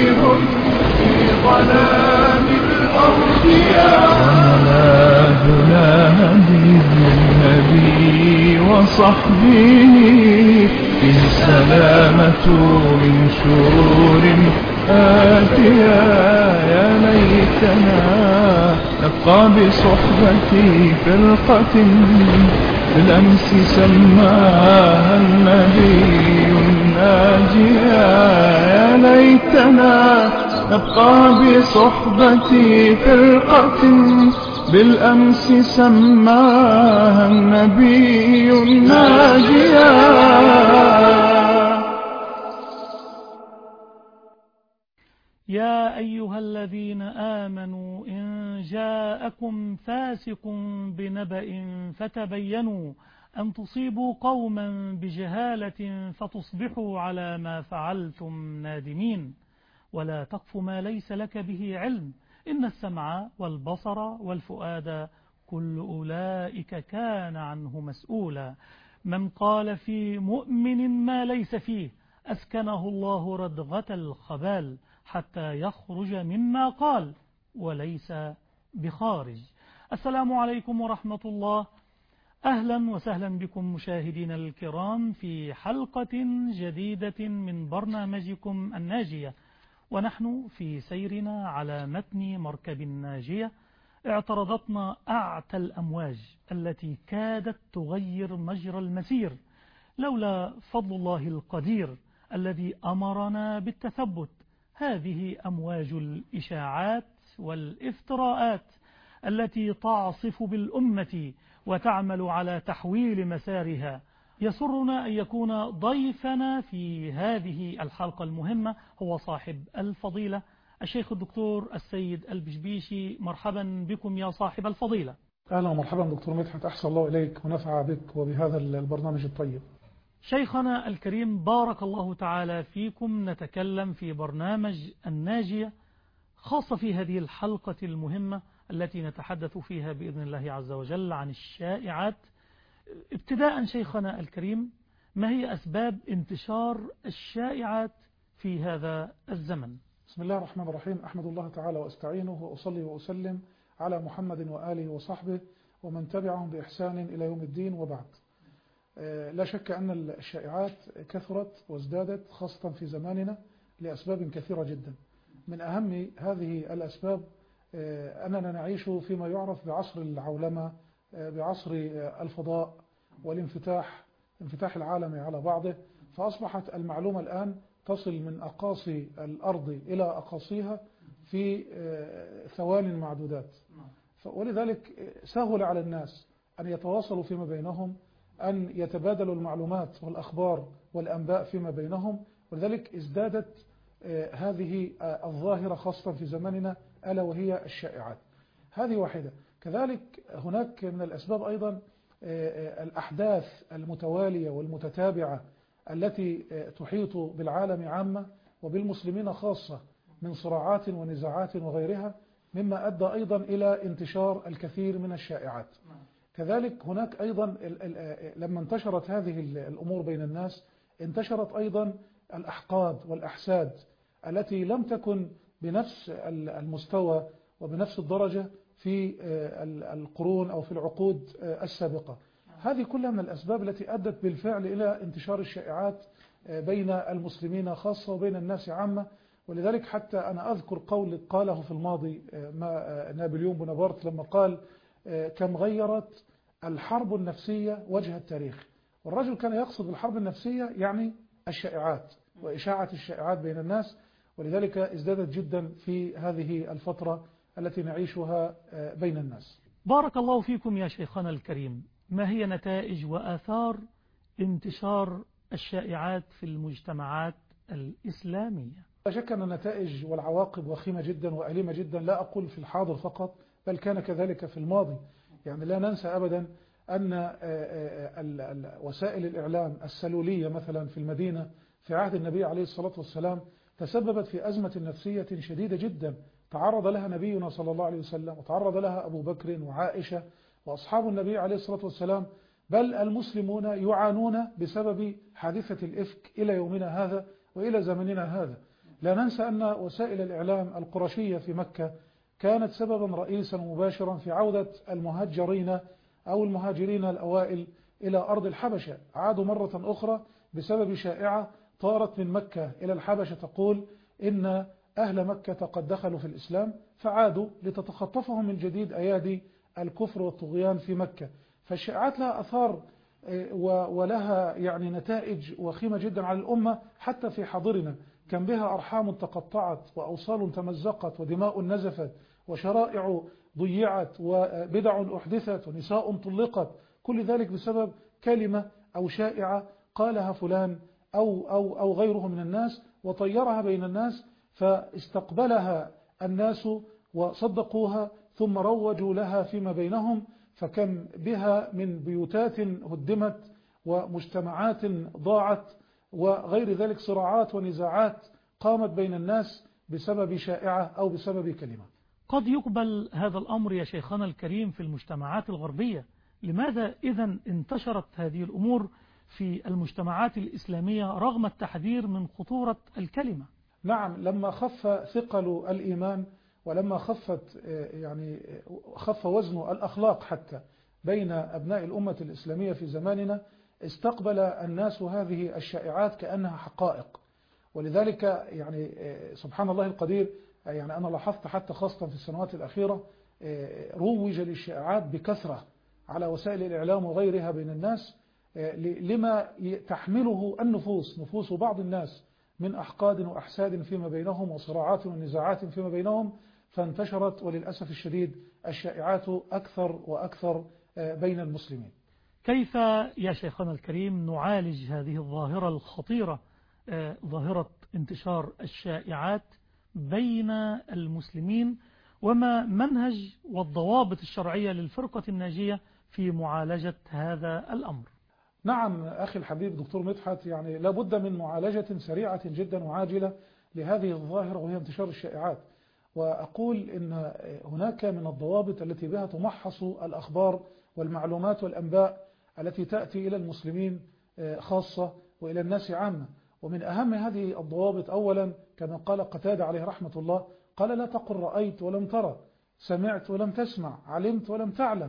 نذير في ظلام الأودياء. وملاذنا هدي النبي وصحبه فيه السلامة من شرور آتية. يا ليتنا نبقى بصحبة فرقة بالأمس سماها النبي الناجية. يا ليتنا نبقى بصحبة فرقة بالأمس سماها النبي الناجية. يا أيها الذين آمنوا إن جاءكم فاسق بنبأ فتبينوا أن تصيبوا قوما بجهالة فتصبحوا على ما فعلتم نادمين. ولا تقف ما ليس لك به علم، إن السمع والبصر والفؤاد كل أولئك كان عنه مسؤولا. من قال في مؤمن ما ليس فيه أسكنه الله ردغة الخبال حتى يخرج مما قال وليس بخارج. السلام عليكم ورحمة الله. أهلا وسهلا بكم مشاهدين الكرام في حلقة جديدة من برنامجكم الناجية، ونحن في سيرنا على متن مركب الناجية اعترضتنا أعتى الأمواج التي كادت تغير مجرى المسير لولا فضل الله القدير الذي أمرنا بالتثبت. هذه أمواج الإشاعات والافتراءات التي تعصف بالأمة وتعمل على تحويل مسارها. يسرنا أن يكون ضيفنا في هذه الحلقة المهمة هو صاحب الفضيلة الشيخ الدكتور السيد البشبيشي. مرحبا بكم يا صاحب الفضيلة. أهلا ومرحبا دكتور مدحت، أحسن الله إليك ونفع بك وبهذا البرنامج الطيب. شيخنا الكريم بارك الله تعالى فيكم. نتكلم في برنامج الناجية خاصة في هذه الحلقة المهمة التي نتحدث فيها بإذن الله عز وجل عن الشائعات. ابتداء شيخنا الكريم، ما هي أسباب انتشار الشائعات في هذا الزمن؟ بسم الله الرحمن الرحيم. أحمد الله تعالى وأستعينه وأصلي وأسلم على محمد وآله وصحبه ومن تبعهم بإحسان إلى يوم الدين، وبعد. لا شك أن الشائعات كثرت وازدادت خاصة في زماننا لأسباب كثيرة جدا. من أهم هذه الأسباب أننا نعيش فيما يعرف بعصر العولمة، بعصر الفضاء والانفتاح، انفتاح العالم على بعضه، فأصبحت المعلومة الآن تصل من أقاصي الأرض إلى أقاصيها في ثوان معدودات. ولذلك سهل على الناس أن يتواصلوا فيما بينهم، أن يتبادلوا المعلومات والأخبار والأنباء فيما بينهم، ولذلك ازدادت هذه الظاهرة خاصة في زماننا، ألا وهي الشائعات. هذه واحدة. كذلك هناك من الأسباب أيضا الأحداث المتوالية والمتتابعة التي تحيط بالعالم عامة وبالمسلمين خاصة من صراعات ونزاعات وغيرها، مما أدى أيضا إلى انتشار الكثير من الشائعات. كذلك هناك أيضا لما انتشرت هذه الأمور بين الناس، انتشرت أيضا الأحقاد والأحساد التي لم تكن بنفس المستوى وبنفس الدرجة في القرون أو في العقود السابقة. هذه كلها من الأسباب التي أدت بالفعل إلى انتشار الشائعات بين المسلمين خاصة وبين الناس عامة. ولذلك حتى أنا أذكر قول قاله في الماضي نابليون بونابرت لما قال: كم غيرت الحرب النفسية وجه التاريخ. والرجل كان يقصد الحرب النفسية يعني الشائعات وإشاعة الشائعات بين الناس، ولذلك ازدادت جدا في هذه الفترة التي نعيشها بين الناس. بارك الله فيكم يا شيخنا الكريم. ما هي نتائج وآثار انتشار الشائعات في المجتمعات الإسلامية؟ لا شك أن النتائج والعواقب وخيمة جدا وأليمة جدا، لا أقول في الحاضر فقط بل كان كذلك في الماضي. يعني لا ننسى أبدا أن وسائل الإعلام السلولية مثلا في المدينة في عهد النبي عليه الصلاة والسلام تسببت في أزمة نفسية شديدة جدا تعرض لها نبينا صلى الله عليه وسلم، وتعرض لها أبو بكر وعائشة وأصحاب النبي عليه الصلاة والسلام، بل المسلمون يعانون بسبب حادثة الإفك إلى يومنا هذا وإلى زمننا هذا. لا ننسى أن وسائل الإعلام القرشية في مكة كانت سببا رئيسا ومباشرا في عودة المهجرين أو المهاجرين الأوائل إلى أرض الحبشة. عادوا مرة أخرى بسبب شائعة طارت من مكة إلى الحبشة تقول إن أهل مكة قد دخلوا في الإسلام، فعادوا لتتخطفهم من جديد أيادي الكفر والطغيان في مكة. فالشائعات لها أثار ولها يعني نتائج وخيمة جدا على الأمة حتى في حاضرنا. كان بها أرحام تقطعت وأوصال تمزقت ودماء نزفت وشرائع ضيعت وبدع أحدثت ونساء طلقت، كل ذلك بسبب كلمة أو شائعة قالها فلان أو غيره من الناس وطيرها بين الناس، فاستقبلها الناس وصدقوها ثم روجوا لها فيما بينهم، فكم بها من بيوتات هدمت ومجتمعات ضاعت وغير ذلك، صراعات ونزاعات قامت بين الناس بسبب شائعة أو بسبب كلمة. قد يقبل هذا الأمر يا شيخنا الكريم في المجتمعات الغربية، لماذا إذن انتشرت هذه الأمور في المجتمعات الإسلامية رغم التحذير من خطورة الكلمة؟ نعم، لما خف ثقل الإيمان ولما خف وزن الأخلاق حتى بين أبناء الأمة الإسلامية في زماننا، استقبل الناس هذه الشائعات كأنها حقائق. ولذلك يعني سبحان الله القدير، يعني أنا لاحظت حتى خاصة في السنوات الأخيرة روج للشائعات بكثرة على وسائل الإعلام وغيرها بين الناس لما تحمله نفوس بعض الناس من أحقاد وأحساد فيما بينهم وصراعات ونزاعات فيما بينهم، فانتشرت وللأسف الشديد الشائعات أكثر وأكثر بين المسلمين. كيف يا شيخنا الكريم نعالج هذه الظاهرة الخطيرة، ظاهرة انتشار الشائعات بين المسلمين، وما منهج والضوابط الشرعية للفرقة الناجية في معالجة هذا الأمر؟ نعم أخي الحبيب دكتور مدحت، يعني لابد من معالجة سريعة جدا وعاجلة لهذه الظاهرة وهي انتشار الشائعات. وأقول إن هناك من الضوابط التي بها تمحص الأخبار والمعلومات والأنباء التي تأتي إلى المسلمين خاصة وإلى الناس عامة. ومن أهم هذه الضوابط أولا كما قال قتادة عليه رحمة الله، قال: لا تقل رأيت ولم ترى، سمعت ولم تسمع، علمت ولم تعلم،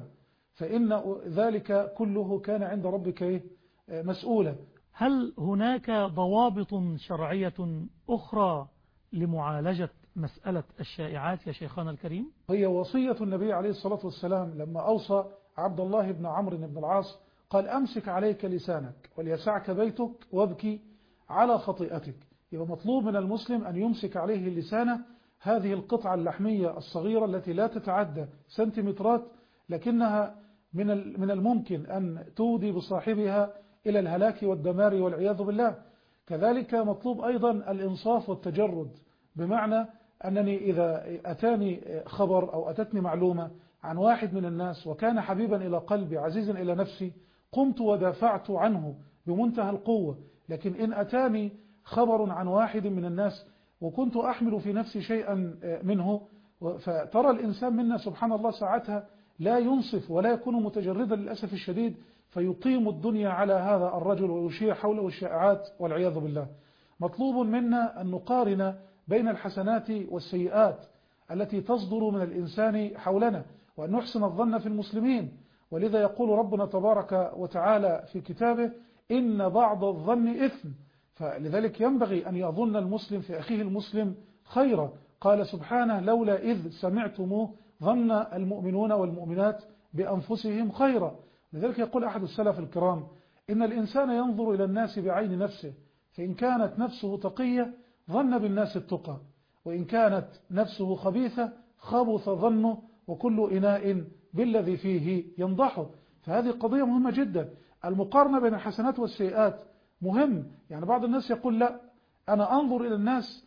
فإن ذلك كله كان عند ربك مسؤولا. هل هناك ضوابط شرعية أخرى لمعالجة مسألة الشائعات يا شيخنا الكريم؟ هي وصية النبي عليه الصلاة والسلام لما أوصى عبد الله بن عمرو بن العاص، قال: أمسك عليك لسانك وليسعك بيتك وابكي على خطيئتك. يبقى مطلوب من المسلم أن يمسك عليه لسانه، هذه القطعة اللحمية الصغيرة التي لا تتعدى سنتيمترات، لكنها من الممكن أن تودي بصاحبها إلى الهلاك والدمار والعياذ بالله. كذلك مطلوب أيضا الإنصاف والتجرد، بمعنى أنني إذا أتاني خبر أو أتتني معلومة عن واحد من الناس وكان حبيبا إلى قلبي عزيزا إلى نفسي، قمت ودافعت عنه بمنتهى القوة. لكن إن أتاني خبر عن واحد من الناس وكنت أحمل في نفسي شيئا منه، فترى الإنسان منا سبحان الله ساعتها لا ينصف ولا يكون متجردا للأسف الشديد، فيقيم الدنيا على هذا الرجل ويشيع حوله الشائعات والعياذ بالله. مطلوب منا أن نقارن بين الحسنات والسيئات التي تصدر من الإنسان حولنا، وأن نحسن الظن في المسلمين. ولذا يقول ربنا تبارك وتعالى في كتابه: إن بعض الظن إثم. فلذلك ينبغي أن يظن المسلم في أخيه المسلم خيرا. قال سبحانه: لولا إذ سمعتموه ظن المؤمنون والمؤمنات بأنفسهم خيرا. لذلك يقول أحد السلف الكرام: إن الإنسان ينظر إلى الناس بعين نفسه، فإن كانت نفسه تقية ظن بالناس التقى، وإن كانت نفسه خبيثة خبث ظنه، وكل إناء بالذي فيه ينضحه. فهذه قضية مهمة جدا. المقارنة بين الحسنات والسيئات مهم. يعني بعض الناس يقول: لا، أنا أنظر إلى الناس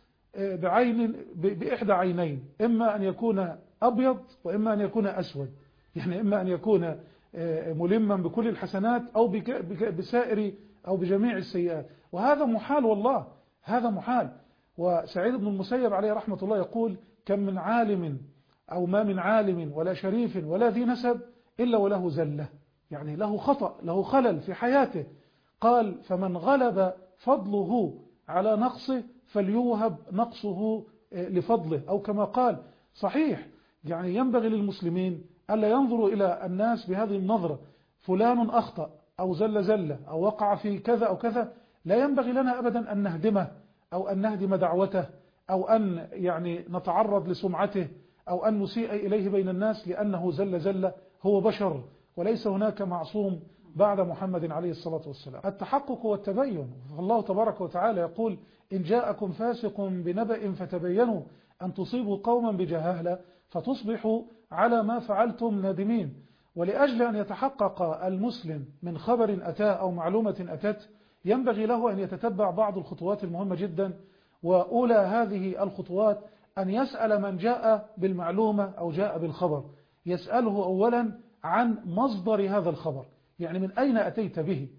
بإحدى عينين، إما أن يكون أبيض وإما أن يكون أسود، يعني إما أن يكون ملما بكل الحسنات أو بسائر أو بجميع السيئات. وهذا محال، والله هذا محال. وسعيد بن المسيب عليه رحمة الله يقول: كم من عالم أو ما من عالم ولا شريف ولا ذي نسب إلا وله زلة، يعني له خطأ، له خلل في حياته. قال: فمن غلب فضله على نقصه فليوهب نقصه لفضله، أو كما قال. صحيح، يعني ينبغي للمسلمين ألا ينظروا إلى الناس بهذه النظرة، فلان أخطأ أو زلة أو وقع في كذا أو كذا، لا ينبغي لنا أبدا أن نهدمه أو أن نهدم دعوته أو أن يعني نتعرض لسمعته أو أن نسيء إليه بين الناس لأنه زلة. هو بشر وليس هناك معصوم بعد محمد عليه الصلاة والسلام. التحقق والتبين، الله تبارك وتعالى يقول: إن جاءكم فاسق بنبأ فتبينوا أن تصيبوا قوما بجهالة فتصبحوا على ما فعلتم نادمين. ولأجل أن يتحقق المسلم من خبر أتى أو معلومة أتت، ينبغي له أن يتتبع بعض الخطوات المهمة جدا. وأولى هذه الخطوات أن يسأل من جاء بالمعلومة أو جاء بالخبر، يسأله أولا عن مصدر هذا الخبر، يعني من أين أتيت به،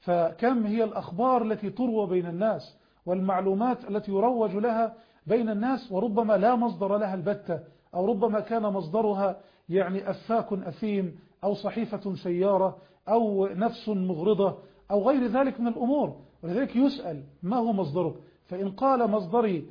فكم هي الأخبار التي تروى بين الناس والمعلومات التي يروج لها بين الناس، وربما لا مصدر لها البتة، أو ربما كان مصدرها يعني أفاك أثيم أو صحيفة سيارة أو نفس مغرضة أو غير ذلك من الأمور. ولذلك يسأل: ما هو مصدرك؟ فإن قال: مصدري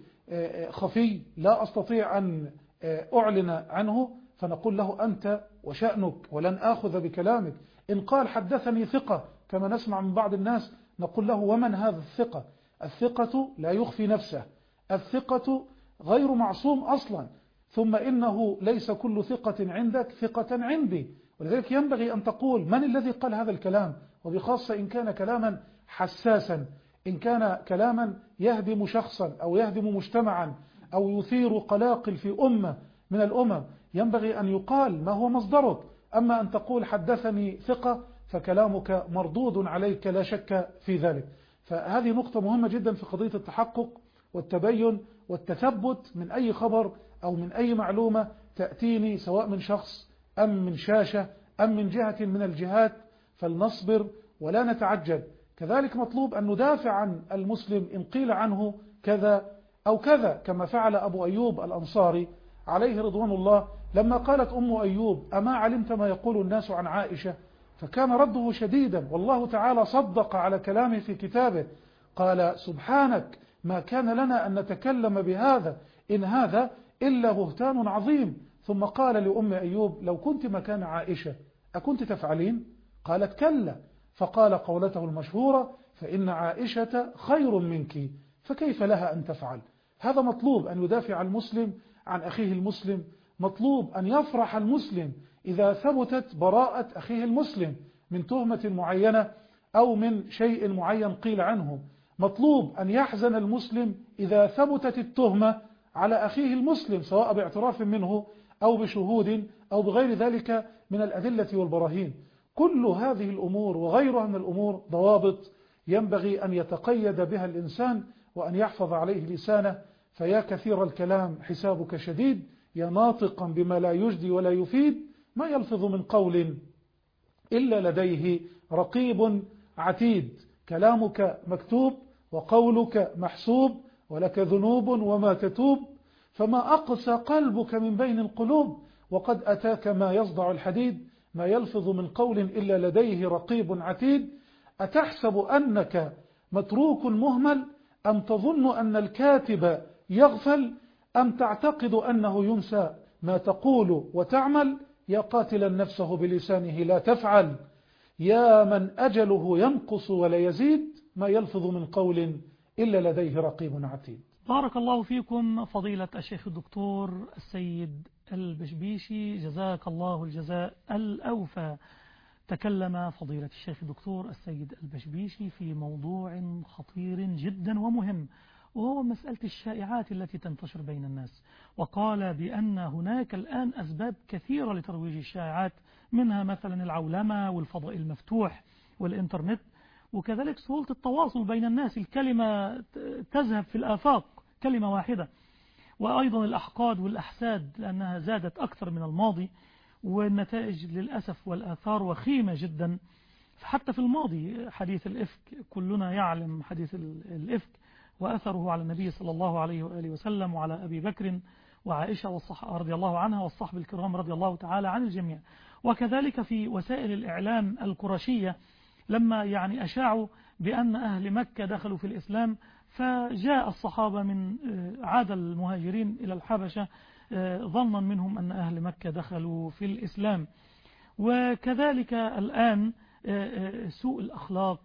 خفي لا أستطيع أن أعلن عنه، فنقول له: أنت وشأنك ولن آخذ بكلامك. إن قال: حدثني ثقة، كما نسمع من بعض الناس، نقول له: ومن هذا الثقة؟ الثقة لا يخفي نفسه، الثقة غير معصوم أصلا، ثم إنه ليس كل ثقة عندك ثقة عندي. ولذلك ينبغي أن تقول: من الذي قال هذا الكلام؟ وبخاصة إن كان كلاما حساسا، إن كان كلاما يهدم شخصا أو يهدم مجتمعا أو يثير قلاقل في أمة من الأمم، ينبغي أن يقال ما هو مصدرك. أما أن تقول: حدثني ثقة، فكلامك مردود عليك لا شك في ذلك. فهذه نقطة مهمة جدا في قضية التحقق والتبين والتثبت من أي خبر أو من أي معلومة تأتيني، سواء من شخص أم من شاشة أم من جهة من الجهات، فلنصبر ولا نتعجل. كذلك مطلوب أن ندافع عن المسلم إن قيل عنه كذا أو كذا، كما فعل أبو أيوب الأنصاري عليه رضوان الله لما قالت أم أيوب: أما علمت ما يقول الناس عن عائشة؟ فكان رده شديدا، والله تعالى صدق على كلامه في كتابه، قال: سبحانك، ما كان لنا أن نتكلم بهذا، إن هذا إلا بهتان عظيم. ثم قال لأم أيوب: لو كنت مكان عائشة أكنت تفعلين؟ قالت: كلا. فقال قولته المشهورة: فإن عائشة خير منك، فكيف لها أن تفعل؟ هذا مطلوب، أن يدافع المسلم عن أخيه المسلم. مطلوب أن يفرح المسلم إذا ثبتت براءة أخيه المسلم من تهمة معينة أو من شيء معين قيل عنه. مطلوب أن يحزن المسلم إذا ثبتت التهمة على أخيه المسلم، سواء باعتراف منه أو بشهود أو بغير ذلك من الأدلة والبراهين. كل هذه الأمور وغيرها من الأمور ضوابط ينبغي أن يتقيد بها الإنسان وأن يحفظ عليه لسانه. فيا كثير الكلام حسابك شديد، يا ناطقا بما لا يجدي ولا يفيد، ما يلفظ من قول إلا لديه رقيب عتيد. كلامك مكتوب وقولك محسوب، ولك ذنوب وما تتوب، فما أقسى قلبك من بين القلوب، وقد أتاك ما يصدع الحديد. ما يلفظ من قول إلا لديه رقيب عتيد. أتحسب أنك متروك مهمل، أم تظن أن الكاتب يغفل، أم تعتقد أنه ينسى ما تقول وتعمل؟ يا قاتلا نفسه بلسانه لا تفعل، يا من أجله ينقص ولا يزيد، ما يلفظ من قول إلا لديه رقيب عتيد. بارك الله فيكم فضيلة الشيخ الدكتور السيد البشبيشي، جزاك الله الجزاء الأوفى. تكلم فضيلة الشيخ الدكتور السيد البشبيشي في موضوع خطير جدا ومهم، وهو مسألة الشائعات التي تنتشر بين الناس. وقال بأن هناك الآن أسباب كثيرة لترويج الشائعات، منها مثلا العولمة والفضاء المفتوح والإنترنت، وكذلك سهولة التواصل بين الناس، الكلمة تذهب في الآفاق كلمة واحدة، وأيضا الأحقاد والأحساد لأنها زادت أكثر من الماضي، والنتائج للأسف والآثار وخيمة جدا. حتى في الماضي حديث الإفك، كلنا يعلم حديث الإفك وأثره على النبي صلى الله عليه وآله وسلم وعلى أبي بكر وعائشة رضي الله عنها والصحب الكرام رضي الله تعالى عن الجميع. وكذلك في وسائل الإعلام القرشية لما أشاعوا بأن أهل مكة دخلوا في الإسلام، فجاء الصحابة من عاد المهاجرين إلى الحبشة ظنا منهم أن أهل مكة دخلوا في الإسلام. وكذلك الآن سوء الأخلاق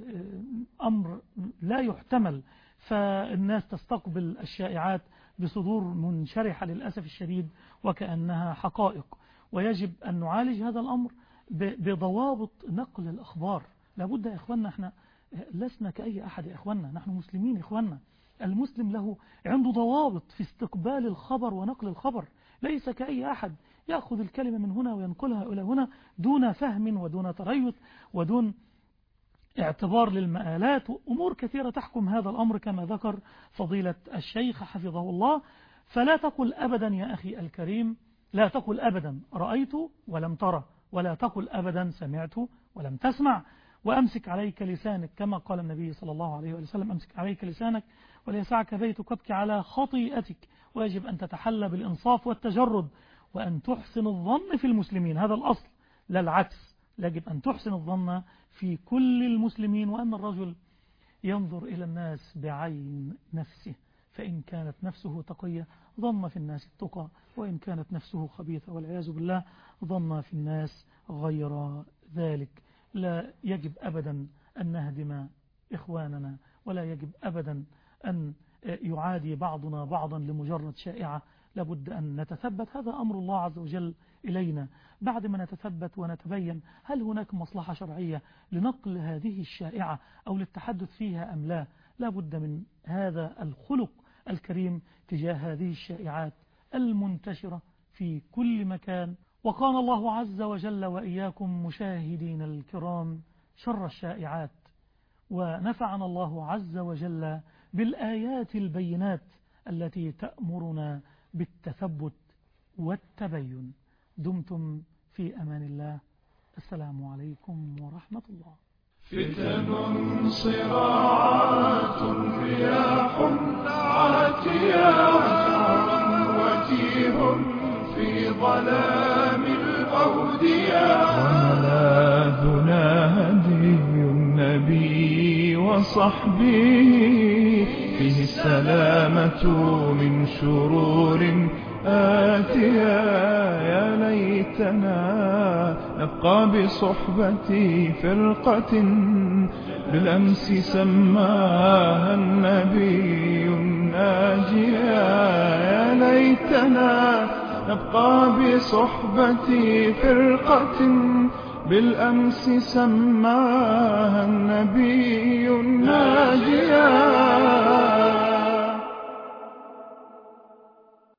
أمر لا يحتمل، فالناس تستقبل الشائعات بصدور منشرحة للأسف الشديد وكأنها حقائق، ويجب أن نعالج هذا الأمر بضوابط نقل الأخبار. لابد يا إخواننا، احنا لسنا كأي أحد يا إخواننا، نحن مسلمين يا إخواننا. المسلم له عنده ضوابط في استقبال الخبر ونقل الخبر، ليس كأي أحد يأخذ الكلمة من هنا وينقلها إلى هنا دون فهم ودون تريث ودون اعتبار للمآلات، أمور كثيرة تحكم هذا الأمر كما ذكر فضيلة الشيخ حفظه الله. فلا تقل أبدا يا أخي الكريم، لا تقل أبدا رأيت ولم ترى، ولا تقل أبدا سمعت ولم تسمع، وأمسك عليك لسانك كما قال النبي صلى الله عليه وسلم: أمسك عليك لسانك وليسعك بيتك وابكي على خطيئتك. ويجب أن تتحلى بالإنصاف والتجرد، وأن تحسن الظن في المسلمين، هذا الأصل لا العكس. يجب أن تحسن الظن في كل المسلمين، وأن الرجل ينظر إلى الناس بعين نفسه، فإن كانت نفسه تقية ظن في الناس التقى، وإن كانت نفسه خبيثة والعياذ بالله ظن في الناس غير ذلك. لا يجب أبدا أن نهدم إخواننا، ولا يجب أبدا أن يعادي بعضنا بعضا لمجرد شائعة. لابد أن نتثبت، هذا أمر الله عز وجل إلينا. بعد ما نتثبت ونتبين هل هناك مصلحة شرعية لنقل هذه الشائعة أو للتحدث فيها أم لا، لابد من هذا الخلق الكريم تجاه هذه الشائعات المنتشرة في كل مكان. وقال الله عز وجل: وإياكم مشاهدين الكرام شر الشائعات. ونفعنا الله عز وجل بالآيات البينات التي تأمرنا بالتثبت والتبين. دمتم في أمان الله. السلام عليكم ورحمة الله. فتن صراعات رياح عاتيات وجيه في ظلام الأودية، وملاذنا هدي النبي وصحبه، فيه السلامة من شرور آتية. يا ليتنا نبقى بصحبة فرقة بالأمس سماها النبي الناجية. يا ليتنا نبقى بصحبة فرقة بالأمس سماها النبي الناجية.